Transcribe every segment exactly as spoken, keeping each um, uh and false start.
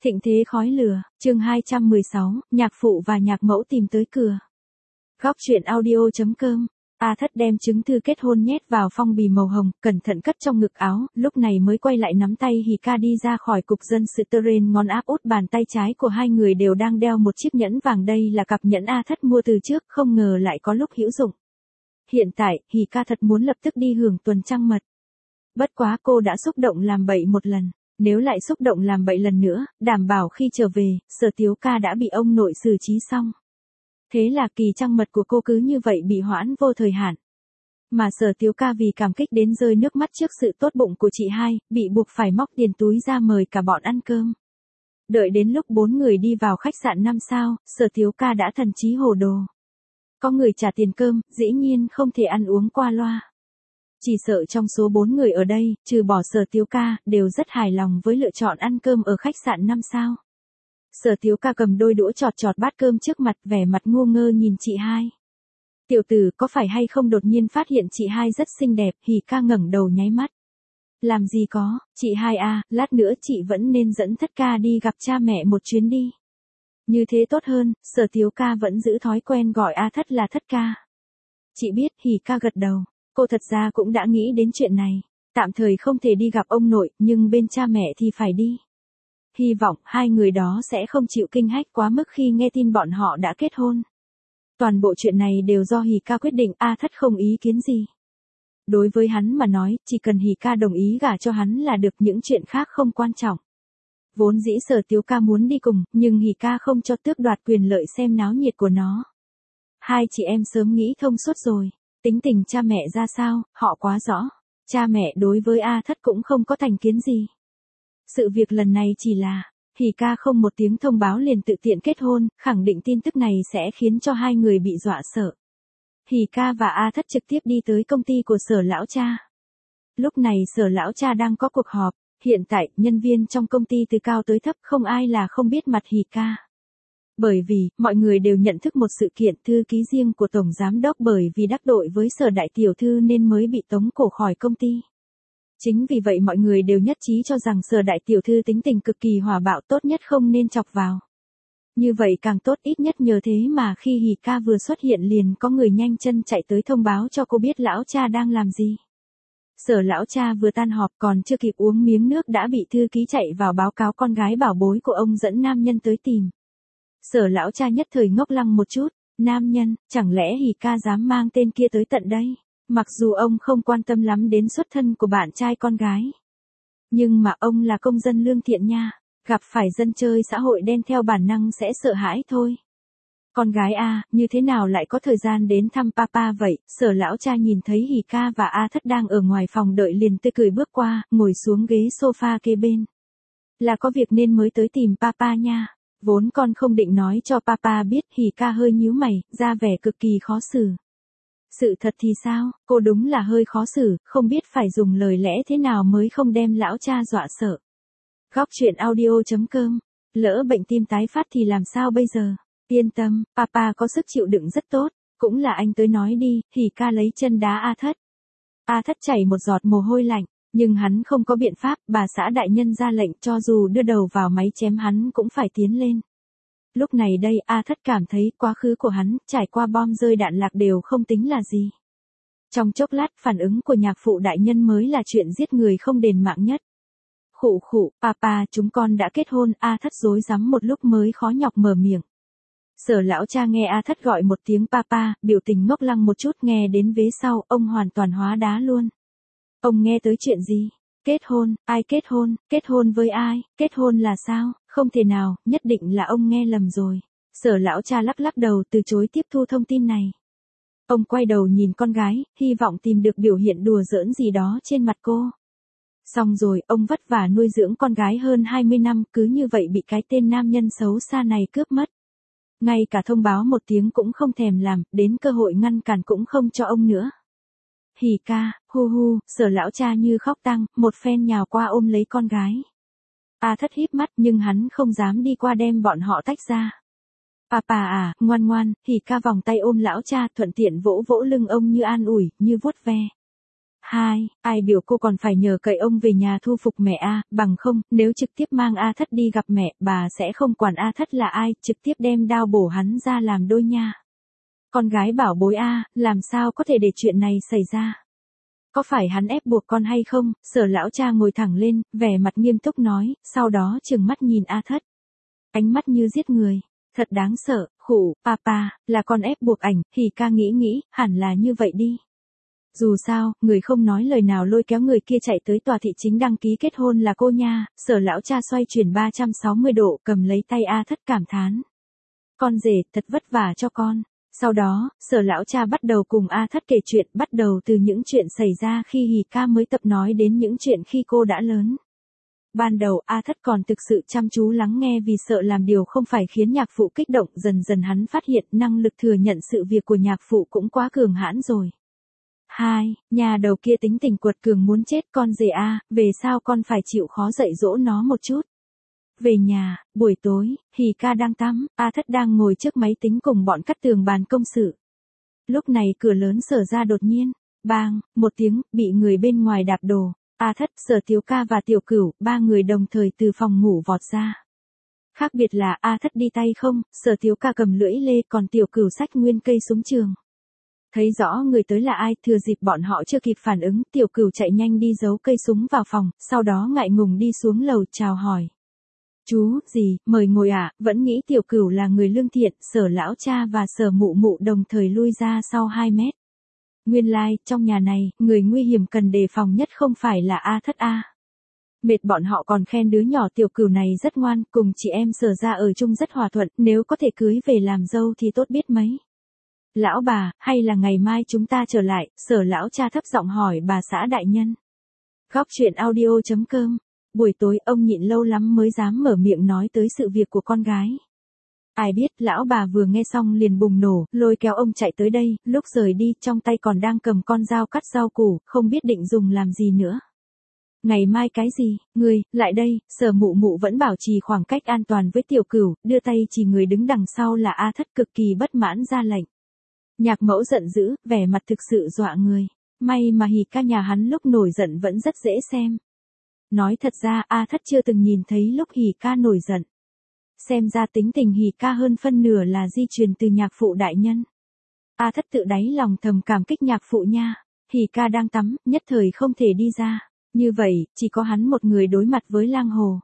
Thịnh thế khói lửa, chương hai trăm mười sáu, nhạc phụ và nhạc mẫu tìm tới cửa. Góc truyện audio.com. A Thất đem chứng thư kết hôn nhét vào phong bì màu hồng, cẩn thận cất trong ngực áo, lúc này mới quay lại nắm tay Hỉ Ca đi ra khỏi cục dân sự tơ rên, ngón áp út bàn tay trái của hai người đều đang đeo một chiếc nhẫn vàng, đây là cặp nhẫn A Thất mua từ trước, không ngờ lại có lúc hữu dụng. Hiện tại, Hỉ Ca thật muốn lập tức đi hưởng tuần trăng mật. Bất quá cô đã xúc động làm bậy một lần. Nếu lại xúc động làm bậy lần nữa, đảm bảo khi trở về, Sở Tiếu Ca đã bị ông nội xử trí xong. Thế là kỳ trăng mật của cô cứ như vậy bị hoãn vô thời hạn. Mà Sở Tiếu Ca vì cảm kích đến rơi nước mắt trước sự tốt bụng của chị hai, bị buộc phải móc tiền túi ra mời cả bọn ăn cơm. Đợi đến lúc bốn người đi vào khách sạn năm sao, Sở Tiếu Ca đã thần trí hồ đồ. Có người trả tiền cơm, dĩ nhiên không thể ăn uống qua loa. Chỉ sợ trong số bốn người ở đây, trừ bỏ Sở Tiếu Ca, đều rất hài lòng với lựa chọn ăn cơm ở khách sạn năm sao. Sở Tiếu Ca cầm đôi đũa chọt chọt bát cơm trước mặt, vẻ mặt ngu ngơ nhìn chị hai. Tiểu tử có phải hay không đột nhiên phát hiện chị hai rất xinh đẹp, Hỉ Ca ngẩng đầu nháy mắt. Làm gì có, chị hai à, lát nữa chị vẫn nên dẫn Thất Ca đi gặp cha mẹ một chuyến đi. Như thế tốt hơn, Sở Tiếu Ca vẫn giữ thói quen gọi A Thất là Thất Ca. Chị biết, Hỉ Ca gật đầu. Cô thật ra cũng đã nghĩ đến chuyện này, tạm thời không thể đi gặp ông nội, nhưng bên cha mẹ thì phải đi. Hy vọng hai người đó sẽ không chịu kinh hách quá mức khi nghe tin bọn họ đã kết hôn. Toàn bộ chuyện này đều do Hỉ Ca quyết định, A Thất không ý kiến gì. Đối với hắn mà nói, chỉ cần Hỉ Ca đồng ý gả cho hắn là được, những chuyện khác không quan trọng. Vốn dĩ Sở Tiếu Ca muốn đi cùng, nhưng Hỉ Ca không cho tước đoạt quyền lợi xem náo nhiệt của nó. Hai chị em sớm nghĩ thông suốt rồi. Tính tình cha mẹ ra sao, họ quá rõ. Cha mẹ đối với A Thất cũng không có thành kiến gì. Sự việc lần này chỉ là, Hỉ Ca không một tiếng thông báo liền tự tiện kết hôn, khẳng định tin tức này sẽ khiến cho hai người bị dọa sợ. Hỉ Ca và A Thất trực tiếp đi tới công ty của Sở lão cha. Lúc này Sở lão cha đang có cuộc họp, hiện tại nhân viên trong công ty từ cao tới thấp không ai là không biết mặt Hỉ Ca. Bởi vì, mọi người đều nhận thức một sự kiện, thư ký riêng của Tổng Giám đốc bởi vì đắc tội với Sở Đại Tiểu Thư nên mới bị tống cổ khỏi công ty. Chính vì vậy mọi người đều nhất trí cho rằng Sở Đại Tiểu Thư tính tình cực kỳ hòa bạo, tốt nhất không nên chọc vào. Như vậy càng tốt, ít nhất nhờ thế mà khi Hỉ Ca vừa xuất hiện liền có người nhanh chân chạy tới thông báo cho cô biết lão cha đang làm gì. Sở lão cha vừa tan họp còn chưa kịp uống miếng nước đã bị thư ký chạy vào báo cáo con gái bảo bối của ông dẫn nam nhân tới tìm. Sở lão cha nhất thời ngốc lăng một chút, nam nhân, chẳng lẽ Hỉ Ca dám mang tên kia tới tận đây? Mặc dù ông không quan tâm lắm đến xuất thân của bạn trai con gái. Nhưng mà ông là công dân lương thiện nha, gặp phải dân chơi xã hội đen theo bản năng sẽ sợ hãi thôi. Con gái A, như thế nào lại có thời gian đến thăm papa vậy? Sở lão cha nhìn thấy Hỉ Ca và A Thất đang ở ngoài phòng đợi liền tươi cười bước qua, ngồi xuống ghế sofa kế bên. Là có việc nên mới tới tìm papa nha. Vốn con không định nói cho papa biết, Hỉ Ca hơi nhíu mày, ra vẻ cực kỳ khó xử. Sự thật thì sao, cô đúng là hơi khó xử, không biết phải dùng lời lẽ thế nào mới không đem lão cha dọa sợ. Góc truyện audio.com. Lỡ bệnh tim tái phát thì làm sao bây giờ? Yên tâm, papa có sức chịu đựng rất tốt, cũng là anh tới nói đi. Hỉ Ca lấy chân đá A Thất. A Thất chảy một giọt mồ hôi lạnh. Nhưng hắn không có biện pháp, bà xã đại nhân ra lệnh cho dù đưa đầu vào máy chém hắn cũng phải tiến lên. Lúc này đây A Thất cảm thấy quá khứ của hắn, trải qua bom rơi đạn lạc đều không tính là gì. Trong chốc lát phản ứng của nhạc phụ đại nhân mới là chuyện giết người không đền mạng nhất. Khụ khụ, papa chúng con đã kết hôn, A Thất rối rắm một lúc mới khó nhọc mở miệng. Sở lão cha nghe A Thất gọi một tiếng papa, biểu tình ngốc lăng một chút, nghe đến vế sau, ông hoàn toàn hóa đá luôn. Ông nghe tới chuyện gì? Kết hôn, ai kết hôn, kết hôn với ai, kết hôn là sao? Không thể nào, nhất định là ông nghe lầm rồi. Sở lão cha lắc lắc đầu từ chối tiếp thu thông tin này. Ông quay đầu nhìn con gái, hy vọng tìm được biểu hiện đùa giỡn gì đó trên mặt cô. Xong rồi, ông vất vả nuôi dưỡng con gái hơn hai mươi năm, cứ như vậy bị cái tên nam nhân xấu xa này cướp mất. Ngay cả thông báo một tiếng cũng không thèm làm, đến cơ hội ngăn cản cũng không cho ông nữa. Hỉ Ca, hu hu, Sở lão cha như khóc tang, một phen nhào qua ôm lấy con gái. A Thất híp mắt nhưng hắn không dám đi qua đem bọn họ tách ra. Papa à, ngoan ngoan, Hỉ Ca vòng tay ôm lão cha thuận tiện vỗ vỗ lưng ông như an ủi, như vuốt ve. Hai, ai biểu cô còn phải nhờ cậy ông về nhà thu phục mẹ A, bằng không, nếu trực tiếp mang A Thất đi gặp mẹ, bà sẽ không quản A Thất là ai, trực tiếp đem đao bổ hắn ra làm đôi nha. Con gái bảo bối A, làm sao có thể để chuyện này xảy ra? Có phải hắn ép buộc con hay không? Sở lão cha ngồi thẳng lên, vẻ mặt nghiêm túc nói, sau đó trừng mắt nhìn A Thất. Ánh mắt như giết người. Thật đáng sợ, khủ, papa, là con ép buộc ảnh, thì ca nghĩ nghĩ, hẳn là như vậy đi. Dù sao, người không nói lời nào lôi kéo người kia chạy tới tòa thị chính đăng ký kết hôn là cô nha, sở lão cha xoay chuyển ba trăm sáu mươi độ cầm lấy tay A Thất cảm thán. Con rể, thật vất vả cho con. Sau đó, sở lão cha bắt đầu cùng A Thất kể chuyện, bắt đầu từ những chuyện xảy ra khi Hỉ ca mới tập nói đến những chuyện khi cô đã lớn. Ban đầu A Thất còn thực sự chăm chú lắng nghe vì sợ làm điều không phải khiến nhạc phụ kích động, dần dần hắn phát hiện năng lực thừa nhận sự việc của nhạc phụ cũng quá cường hãn rồi. Hai, nhà đầu kia tính tình quật cường muốn chết con rể A, về sao con phải chịu khó dạy dỗ nó một chút. Về nhà, buổi tối, Hỉ ca đang tắm, A Thất đang ngồi trước máy tính cùng bọn cắt tường bàn công sự. Lúc này cửa lớn sở ra đột nhiên, bang, một tiếng, bị người bên ngoài đạp đổ. A Thất, Sở Tiếu ca và Tiểu Cửu, ba người đồng thời từ phòng ngủ vọt ra. Khác biệt là A Thất đi tay không, Sở Tiếu ca cầm lưỡi lê còn Tiểu Cửu xách nguyên cây súng trường. Thấy rõ người tới là ai, thừa dịp bọn họ chưa kịp phản ứng, Tiểu Cửu chạy nhanh đi giấu cây súng vào phòng, sau đó ngại ngùng đi xuống lầu chào hỏi. Chú, gì, mời ngồi ạ, à? Vẫn nghĩ Tiểu Cửu là người lương thiện, Sở lão cha và Sở mụ mụ đồng thời lui ra sau hai mét. Nguyên lai, like, trong nhà này, người nguy hiểm cần đề phòng nhất không phải là A Thất A. Mệt bọn họ còn khen đứa nhỏ Tiểu Cửu này rất ngoan, cùng chị em Sở ra ở chung rất hòa thuận, nếu có thể cưới về làm dâu thì tốt biết mấy. Lão bà, hay là ngày mai chúng ta trở lại, Sở lão cha thấp giọng hỏi bà xã đại nhân. Góc truyện audio chấm com. Buổi tối ông nhịn lâu lắm mới dám mở miệng nói tới sự việc của con gái. Ai biết, lão bà vừa nghe xong liền bùng nổ, lôi kéo ông chạy tới đây, lúc rời đi, trong tay còn đang cầm con dao cắt rau củ, không biết định dùng làm gì nữa. Ngày mai cái gì, người, lại đây, Sở mụ mụ vẫn bảo trì khoảng cách an toàn với Tiểu Cửu, đưa tay chỉ người đứng đằng sau là A Thất cực kỳ bất mãn ra lệnh. Nhạc mẫu giận dữ, vẻ mặt thực sự dọa người, may mà Hỉ ca nhà hắn lúc nổi giận vẫn rất dễ xem. Nói thật ra A Thất chưa từng nhìn thấy lúc Hỉ ca nổi giận. Xem ra tính tình Hỉ ca hơn phân nửa là di truyền từ nhạc phụ đại nhân. A Thất tự đáy lòng thầm cảm kích nhạc phụ nha. Hỉ ca đang tắm, nhất thời không thể đi ra. Như vậy, chỉ có hắn một người đối mặt với lang hồ.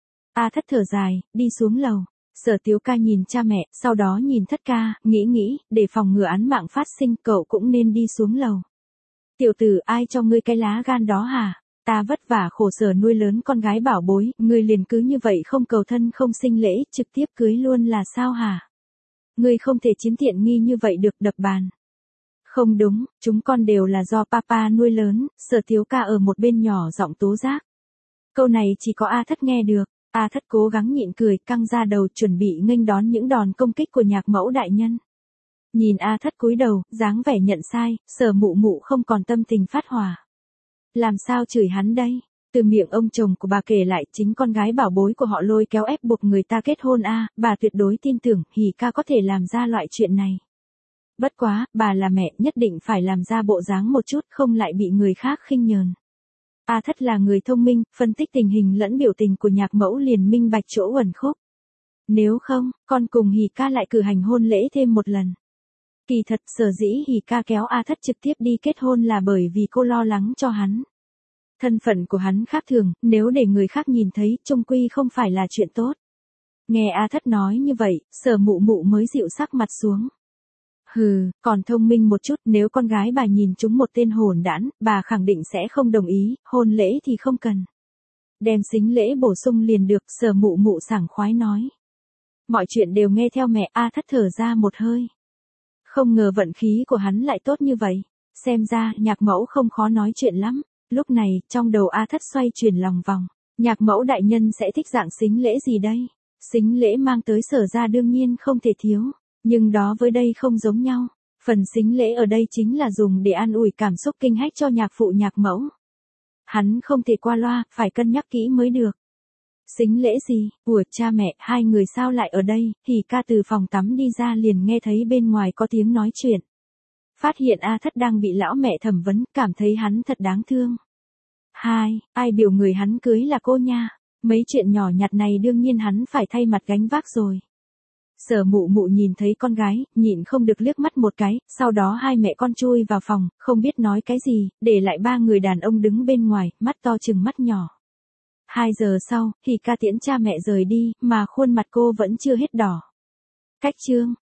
A Thất thở dài, đi xuống lầu. Sở Tiếu ca nhìn cha mẹ, sau đó nhìn Thất ca, nghĩ nghĩ, để phòng ngừa án mạng phát sinh, cậu cũng nên đi xuống lầu. Tiểu tử, ai cho ngươi cái lá gan đó hả? Ta vất vả khổ sở nuôi lớn con gái bảo bối, ngươi liền cứ như vậy không cầu thân không sinh lễ, trực tiếp cưới luôn là sao hả? Ngươi không thể chiếm tiện nghi như vậy được, đập bàn. Không đúng, chúng con đều là do papa nuôi lớn, Sở Tiếu ca ở một bên nhỏ giọng tố giác. Câu này chỉ có A Thất nghe được, A Thất cố gắng nhịn cười, căng ra đầu chuẩn bị nghênh đón những đòn công kích của nhạc mẫu đại nhân. Nhìn A Thất cúi đầu, dáng vẻ nhận sai, Sở mụ mụ không còn tâm tình phát hỏa. Làm sao chửi hắn đây? Từ miệng ông chồng của bà kể lại chính con gái bảo bối của họ lôi kéo ép buộc người ta kết hôn a, à, bà tuyệt đối tin tưởng Hỉ ca có thể làm ra loại chuyện này. Bất quá, bà là mẹ nhất định phải làm ra bộ dáng một chút không lại bị người khác khinh nhờn. A Thất là người thông minh, phân tích tình hình lẫn biểu tình của nhạc mẫu liền minh bạch chỗ uẩn khúc. Nếu không, con cùng Hỉ ca lại cử hành hôn lễ thêm một lần. Kỳ thật, sở dĩ Hỉ ca kéo A Thất trực tiếp đi kết hôn là bởi vì cô lo lắng cho hắn. Thân phận của hắn khác thường, nếu để người khác nhìn thấy, chung quy không phải là chuyện tốt. Nghe A Thất nói như vậy, Sở mụ mụ mới dịu sắc mặt xuống. Hừ, còn thông minh một chút, nếu con gái bà nhìn chúng một tên hỗn đản, bà khẳng định sẽ không đồng ý, hôn lễ thì không cần. Đem sính lễ bổ sung liền được, Sở mụ mụ sảng khoái nói. Mọi chuyện đều nghe theo mẹ. A Thất thở ra một hơi. Không ngờ vận khí của hắn lại tốt như vậy. Xem ra, nhạc mẫu không khó nói chuyện lắm. Lúc này, trong đầu A Thất xoay chuyển lòng vòng. Nhạc mẫu đại nhân sẽ thích dạng sính lễ gì đây? Sính lễ mang tới Sở ra đương nhiên không thể thiếu. Nhưng đó với đây không giống nhau. Phần sính lễ ở đây chính là dùng để an ủi cảm xúc kinh hách cho nhạc phụ nhạc mẫu. Hắn không thể qua loa, phải cân nhắc kỹ mới được. Sính lễ gì? Ủa cha mẹ, hai người sao lại ở đây? Hỉ ca từ phòng tắm đi ra liền nghe thấy bên ngoài có tiếng nói chuyện. Phát hiện A Thất đang bị lão mẹ thẩm vấn, cảm thấy hắn thật đáng thương. Hai, ai biểu người hắn cưới là cô nha. Mấy chuyện nhỏ nhặt này đương nhiên hắn phải thay mặt gánh vác rồi. Sở mụ mụ nhìn thấy con gái, nhịn không được liếc mắt một cái, sau đó hai mẹ con chui vào phòng, không biết nói cái gì, để lại ba người đàn ông đứng bên ngoài, mắt to chừng mắt nhỏ. Hai giờ sau, thì ca tiễn cha mẹ rời đi, mà khuôn mặt cô vẫn chưa hết đỏ. Cách chương.